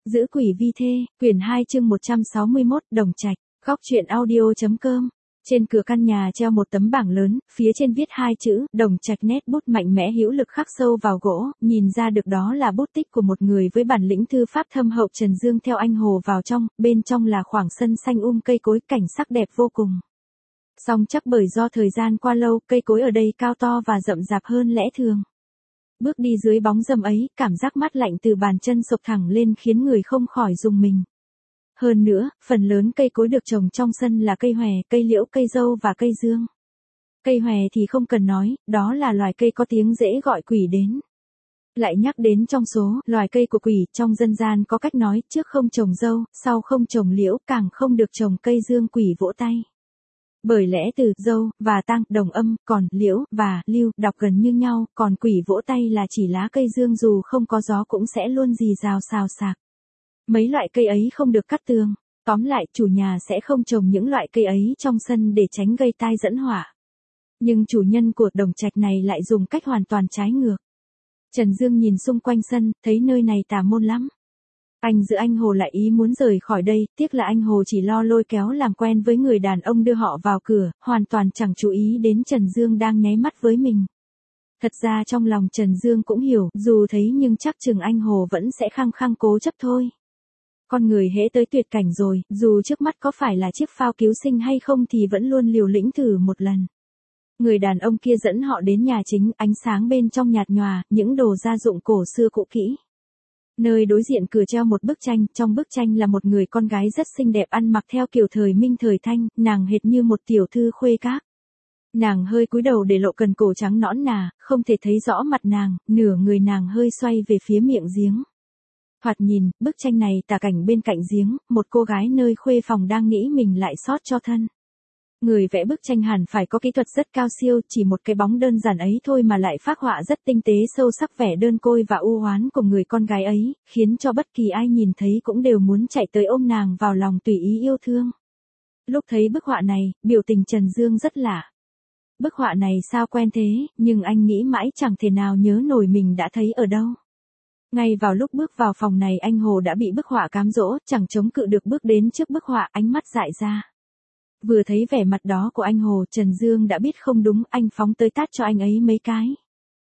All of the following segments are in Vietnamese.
Giữ quỷ vi thê, quyển 2 chương 161, Đồng Trạch, góc truyện audio.com. Trên cửa căn nhà treo một tấm bảng lớn, phía trên viết hai chữ, Đồng Trạch, nét bút mạnh mẽ hữu lực khắc sâu vào gỗ, nhìn ra được đó là bút tích của một người với bản lĩnh thư pháp thâm hậu. Trần Dương theo anh Hồ vào trong, bên trong là khoảng sân xanh cây cối, cảnh sắc đẹp vô cùng. Song chắc bởi do thời gian qua lâu, cây cối ở đây cao to và rậm rạp hơn lẽ thường. Bước đi dưới bóng râm ấy, cảm giác mát lạnh từ bàn chân xộc thẳng lên khiến người không khỏi rùng mình. Hơn nữa, phần lớn cây cối được trồng trong sân là cây hòe, cây liễu, cây dâu và cây dương. Cây hòe thì không cần nói, đó là loài cây có tiếng dễ gọi quỷ đến. Lại nhắc đến trong số loài cây của quỷ, trong dân gian có cách nói, trước không trồng dâu, sau không trồng liễu, càng không được trồng cây dương, quỷ vỗ tay. Bởi lẽ từ dâu và tang đồng âm, còn liễu và lưu đọc gần như nhau, còn quỷ vỗ tay là chỉ lá cây dương dù không có gió cũng sẽ luôn rì rào xào xạc. Mấy loại cây ấy không được cắt tường. Tóm lại, chủ nhà sẽ không trồng những loại cây ấy trong sân để tránh gây tai dẫn họa. Nhưng chủ nhân của Đồng Trạch này lại dùng cách hoàn toàn trái ngược. Trần Dương nhìn xung quanh sân, thấy nơi này tà môn lắm. Anh Hồ lại ý muốn rời khỏi đây, tiếc là anh Hồ chỉ lo lôi kéo làm quen với người đàn ông đưa họ vào cửa, hoàn toàn chẳng chú ý đến Trần Dương đang nháy mắt với mình. Thật ra trong lòng Trần Dương cũng hiểu, dù thấy nhưng chắc chừng anh Hồ vẫn sẽ khăng khăng cố chấp thôi. Con người hễ tới tuyệt cảnh rồi, dù trước mắt có phải là chiếc phao cứu sinh hay không thì vẫn luôn liều lĩnh thử một lần. Người đàn ông kia dẫn họ đến nhà chính, ánh sáng bên trong nhạt nhòa, những đồ gia dụng cổ xưa cũ kỹ. Nơi đối diện cửa treo một bức tranh, trong bức tranh là một người con gái rất xinh đẹp ăn mặc theo kiểu thời Minh thời Thanh, nàng hệt như một tiểu thư khuê các. Nàng hơi cúi đầu để lộ cần cổ trắng nõn nà, không thể thấy rõ mặt nàng, nửa người nàng hơi xoay về phía miệng giếng. Thoạt nhìn, bức tranh này tả cảnh bên cạnh giếng, một cô gái nơi khuê phòng đang nghĩ mình lại sót cho thân. Người vẽ bức tranh hẳn phải có kỹ thuật rất cao siêu, chỉ một cái bóng đơn giản ấy thôi mà lại phác họa rất tinh tế sâu sắc vẻ đơn côi và u oán của người con gái ấy, khiến cho bất kỳ ai nhìn thấy cũng đều muốn chạy tới ôm nàng vào lòng tùy ý yêu thương. Lúc thấy bức họa này, biểu tình Trần Dương rất lạ. Bức họa này sao quen thế, nhưng anh nghĩ mãi chẳng thể nào nhớ nổi mình đã thấy ở đâu. Ngay vào lúc bước vào phòng này anh Hồ đã bị bức họa cám dỗ, chẳng chống cự được bước đến trước bức họa, ánh mắt dại ra. Vừa thấy vẻ mặt đó của anh Hồ, Trần Dương đã biết không đúng, anh phóng tới tát cho anh ấy mấy cái.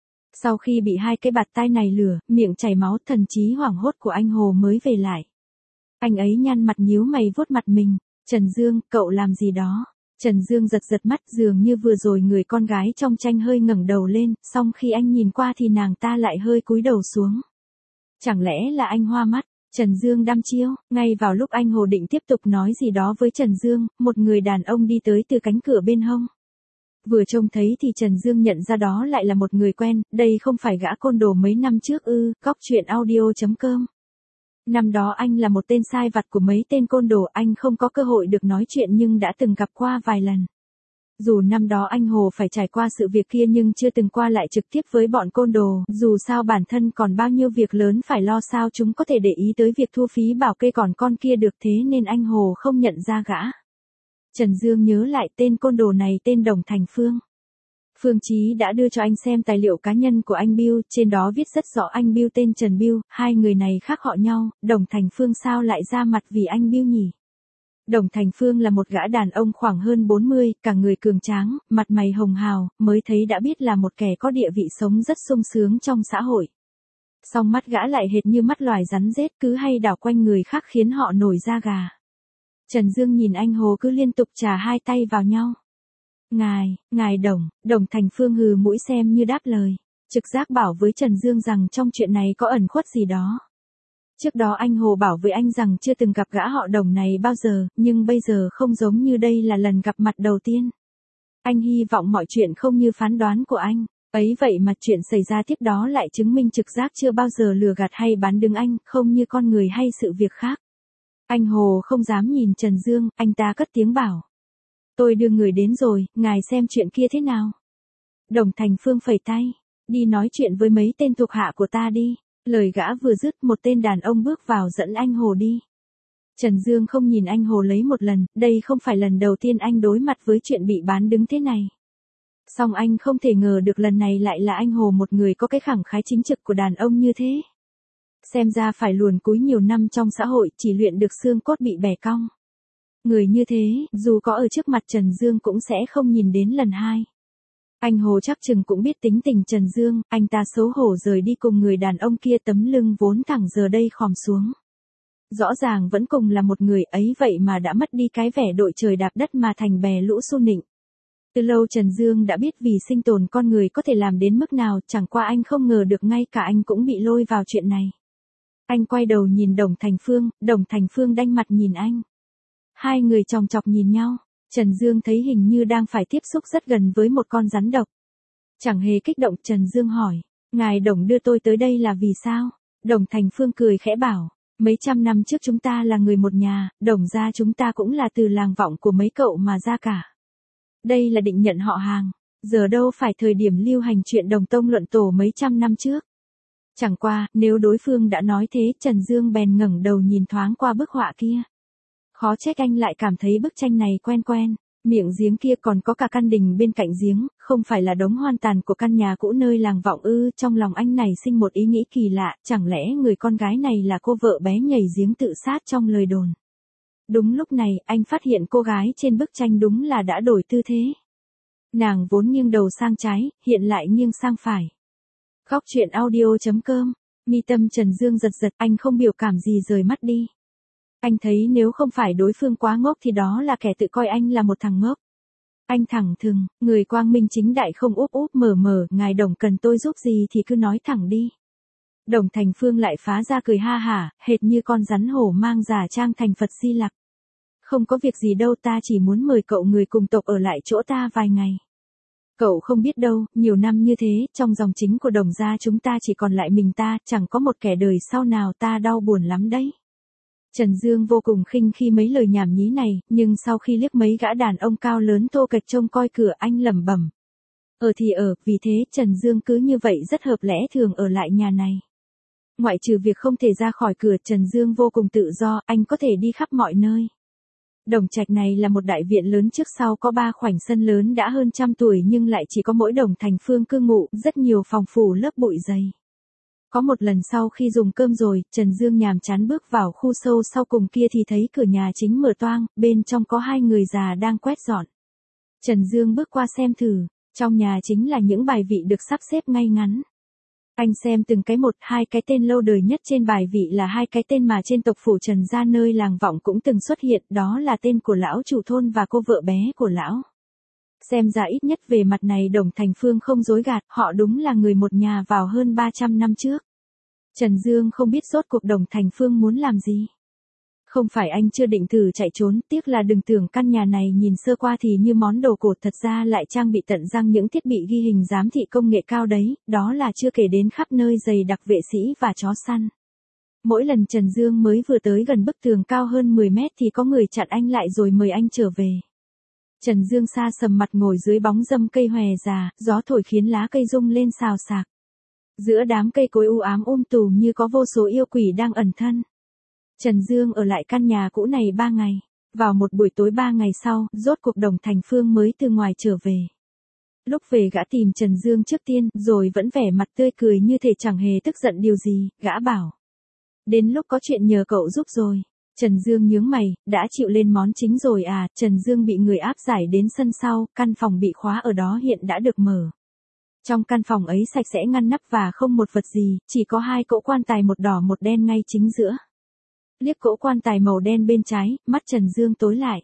Sau khi bị hai cái bạt tai này lửa, miệng chảy máu, thần trí hoảng hốt của anh Hồ mới về lại. Anh ấy nhăn mặt nhíu mày vuốt mặt mình. Trần Dương, cậu làm gì đó? Trần Dương giật mắt, dường như vừa rồi người con gái trong tranh hơi ngẩng đầu lên, song khi anh nhìn qua thì nàng ta lại hơi cúi đầu xuống. Chẳng lẽ là anh hoa mắt? Trần Dương đăm chiêu, ngay vào lúc anh Hồ định tiếp tục nói gì đó với Trần Dương, một người đàn ông đi tới từ cánh cửa bên hông. Vừa trông thấy thì Trần Dương nhận ra đó lại là một người quen, đây không phải gã côn đồ mấy năm trước ư, góc truyện audio.com. Năm đó anh là một tên sai vặt của mấy tên côn đồ, anh không có cơ hội được nói chuyện nhưng đã từng gặp qua vài lần. Dù năm đó anh Hồ phải trải qua sự việc kia nhưng chưa từng qua lại trực tiếp với bọn côn đồ, dù sao bản thân còn bao nhiêu việc lớn phải lo, sao chúng có thể để ý tới việc thu phí bảo kê còn con kia được, thế nên anh Hồ không nhận ra gã. Trần Dương nhớ lại tên côn đồ này tên Đồng Thành Phương. Phương Chí đã đưa cho anh xem tài liệu cá nhân của anh Bill, trên đó viết rất rõ anh Bill tên Trần Bill, hai người này khác họ nhau, Đồng Thành Phương sao lại ra mặt vì anh Bill nhỉ? Đồng Thành Phương là một gã đàn ông khoảng hơn 40, cả người cường tráng, mặt mày hồng hào, mới thấy đã biết là một kẻ có địa vị sống rất sung sướng trong xã hội. Song mắt gã lại hệt như mắt loài rắn rết, cứ hay đảo quanh người khác khiến họ nổi da gà. Trần Dương nhìn anh Hồ cứ liên tục chà hai tay vào nhau. Ngài Đồng Thành Phương hừ mũi xem như đáp lời. Trực giác bảo với Trần Dương rằng trong chuyện này có ẩn khuất gì đó. Trước đó anh Hồ bảo với anh rằng chưa từng gặp gã họ Đồng này bao giờ, nhưng bây giờ không giống như đây là lần gặp mặt đầu tiên. Anh hy vọng mọi chuyện không như phán đoán của anh. Ấy vậy mà chuyện xảy ra tiếp đó lại chứng minh trực giác chưa bao giờ lừa gạt hay bán đứng anh, không như con người hay sự việc khác. Anh Hồ không dám nhìn Trần Dương, anh ta cất tiếng bảo. Tôi đưa người đến rồi, ngài xem chuyện kia thế nào? Đồng Thành Phương phẩy tay. Đi nói chuyện với mấy tên thuộc hạ của ta đi. Lời gã vừa dứt, một tên đàn ông bước vào dẫn anh Hồ đi. Trần Dương không nhìn anh Hồ lấy một lần, đây không phải lần đầu tiên anh đối mặt với chuyện bị bán đứng thế này. Song anh không thể ngờ được lần này lại là anh Hồ, một người có cái khẳng khái chính trực của đàn ông như thế. Xem ra phải luồn cúi nhiều năm trong xã hội chỉ luyện được xương cốt bị bẻ cong. Người như thế, dù có ở trước mặt Trần Dương cũng sẽ không nhìn đến lần hai. Anh Hồ chắc chừng cũng biết tính tình Trần Dương, anh ta xấu hổ rời đi cùng người đàn ông kia, tấm lưng vốn thẳng giờ đây khom xuống. Rõ ràng vẫn cùng là một người ấy vậy mà đã mất đi cái vẻ đội trời đạp đất mà thành bè lũ xu nịnh. Từ lâu Trần Dương đã biết vì sinh tồn con người có thể làm đến mức nào, chẳng qua anh không ngờ được ngay cả anh cũng bị lôi vào chuyện này. Anh quay đầu nhìn Đồng Thành Phương đanh mặt nhìn anh. Hai người chòng chọc nhìn nhau, Trần Dương thấy hình như đang phải tiếp xúc rất gần với một con rắn độc. Chẳng hề kích động, Trần Dương hỏi, ngài Đồng đưa tôi tới đây là vì sao? Đồng Thành Phương cười khẽ bảo, mấy trăm năm trước chúng ta là người một nhà, Đồng gia chúng ta cũng là từ làng vọng của mấy cậu mà ra cả. Đây là định nhận họ hàng, giờ đâu phải thời điểm lưu hành chuyện đồng tông luận tổ mấy trăm năm trước. Chẳng qua, nếu đối phương đã nói thế, Trần Dương bèn ngẩng đầu nhìn thoáng qua bức họa kia. Khó trách anh lại cảm thấy bức tranh này quen quen, miệng giếng kia còn có cả căn đình bên cạnh giếng, không phải là đống hoang tàn của căn nhà cũ nơi làng vọng ư? Trong lòng anh này sinh một ý nghĩ kỳ lạ, chẳng lẽ người con gái này là cô vợ bé nhảy giếng tự sát trong lời đồn. Đúng lúc này, anh phát hiện cô gái trên bức tranh đúng là đã đổi tư thế. Nàng vốn nghiêng đầu sang trái, hiện lại nghiêng sang phải. Góc truyện audio.com, mi tâm Trần Dương giật giật, anh không biểu cảm gì rời mắt đi. Anh thấy nếu không phải đối phương quá ngốc thì đó là kẻ tự coi anh là một thằng ngốc. Anh thẳng thừng, người quang minh chính đại không úp úp mở mở, ngài Đồng cần tôi giúp gì thì cứ nói thẳng đi. Đồng Thành Phương lại phá ra cười ha hả, hệt như con rắn hổ mang giả trang thành Phật Di Lặc. Không có việc gì đâu, ta chỉ muốn mời cậu người cùng tộc ở lại chỗ ta vài ngày. Cậu không biết đâu, nhiều năm như thế, trong dòng chính của Đồng gia chúng ta chỉ còn lại mình ta, chẳng có một kẻ đời sau nào, ta đau buồn lắm đấy. Trần Dương vô cùng khinh khi mấy lời nhảm nhí này, nhưng sau khi liếc mấy gã đàn ông cao lớn thô kệch trông coi cửa, anh lẩm bẩm. Thì vì thế Trần Dương cứ như vậy rất hợp lẽ thường ở lại nhà này. Ngoại trừ việc không thể ra khỏi cửa, Trần Dương vô cùng tự do, anh có thể đi khắp mọi nơi. Đồng Trạch này là một đại viện lớn, trước sau có 3 khoảnh sân lớn đã hơn 100 tuổi nhưng lại chỉ có mỗi Đồng Thành Phương cư ngụ, rất nhiều phòng phủ lớp bụi dày. Có một lần sau khi dùng cơm rồi, Trần Dương nhàm chán bước vào khu sâu sau cùng kia thì thấy cửa nhà chính mở toang, bên trong có 2 người già đang quét dọn. Trần Dương bước qua xem thử, trong nhà chính là những bài vị được sắp xếp ngay ngắn. Anh xem từng cái một, 2 cái tên lâu đời nhất trên bài vị là 2 cái tên mà trên tộc phủ Trần gia nơi làng vọng cũng từng xuất hiện, đó là tên của lão chủ thôn và cô vợ bé của lão. Xem ra ít nhất về mặt này Đồng Thành Phương không dối gạt, họ đúng là người một nhà vào hơn 300 năm trước. Trần Dương không biết rốt cuộc Đồng Thành Phương muốn làm gì. Không phải anh chưa định thử chạy trốn, tiếc là đừng tưởng căn nhà này nhìn sơ qua thì như món đồ cổ, thật ra lại trang bị tận răng những thiết bị ghi hình giám thị công nghệ cao đấy, đó là chưa kể đến khắp nơi dày đặc vệ sĩ và chó săn. Mỗi lần Trần Dương mới vừa tới gần bức tường cao hơn 10 mét thì có người chặn anh lại rồi mời anh trở về. Trần Dương xa sầm mặt ngồi dưới bóng râm cây hòe già, gió thổi khiến lá cây rung lên xào xạc. Giữa đám cây cối u ám tù như có vô số yêu quỷ đang ẩn thân. Trần Dương ở lại căn nhà cũ này 3 ngày. Vào một buổi tối 3 ngày sau, rốt cuộc Đồng Thành Phương mới từ ngoài trở về. Lúc về gã tìm Trần Dương trước tiên, rồi vẫn vẻ mặt tươi cười như thể chẳng hề tức giận điều gì, gã bảo. Đến lúc có chuyện nhờ cậu giúp rồi. Trần Dương nhướng mày, đã chịu lên món chính rồi à? Trần Dương bị người áp giải đến sân sau, căn phòng bị khóa ở đó hiện đã được mở. Trong căn phòng ấy sạch sẽ ngăn nắp và không một vật gì, chỉ có 2 cỗ quan tài một đỏ một đen ngay chính giữa. Liếc cỗ quan tài màu đen bên trái, mắt Trần Dương tối lại.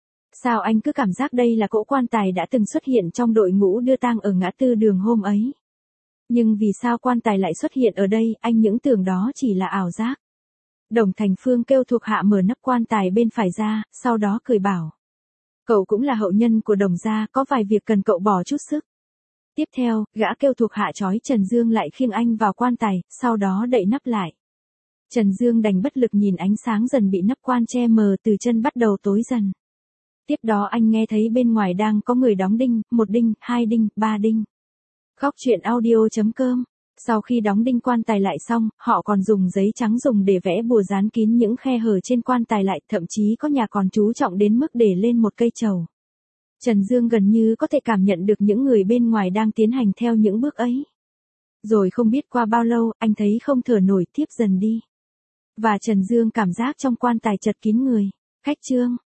Sao anh cứ cảm giác đây là cỗ quan tài đã từng xuất hiện trong đội ngũ đưa tang ở ngã tư đường hôm ấy? Nhưng vì sao quan tài lại xuất hiện ở đây, anh những tưởng đó chỉ là ảo giác. Đồng Thành Phương kêu thuộc hạ mở nắp quan tài bên phải ra, sau đó cười bảo. Cậu cũng là hậu nhân của Đồng gia, có vài việc cần cậu bỏ chút sức. Tiếp theo, gã kêu thuộc hạ trói Trần Dương lại khiêng anh vào quan tài, sau đó đậy nắp lại. Trần Dương đành bất lực nhìn ánh sáng dần bị nắp quan che mờ, từ chân bắt đầu tối dần. Tiếp đó anh nghe thấy bên ngoài đang có người đóng đinh, 1 đinh, 2 đinh, 3 đinh. Góc truyện audio.com. Sau khi đóng đinh quan tài lại xong, họ còn dùng giấy trắng dùng để vẽ bùa dán kín những khe hở trên quan tài lại, thậm chí có nhà còn chú trọng đến mức để lên một cây trầu. Trần Dương gần như có thể cảm nhận được những người bên ngoài đang tiến hành theo những bước ấy. Rồi không biết qua bao lâu, anh thấy không thở nổi, thiếp dần đi. Và Trần Dương cảm giác trong quan tài chật kín người. Khách Trương,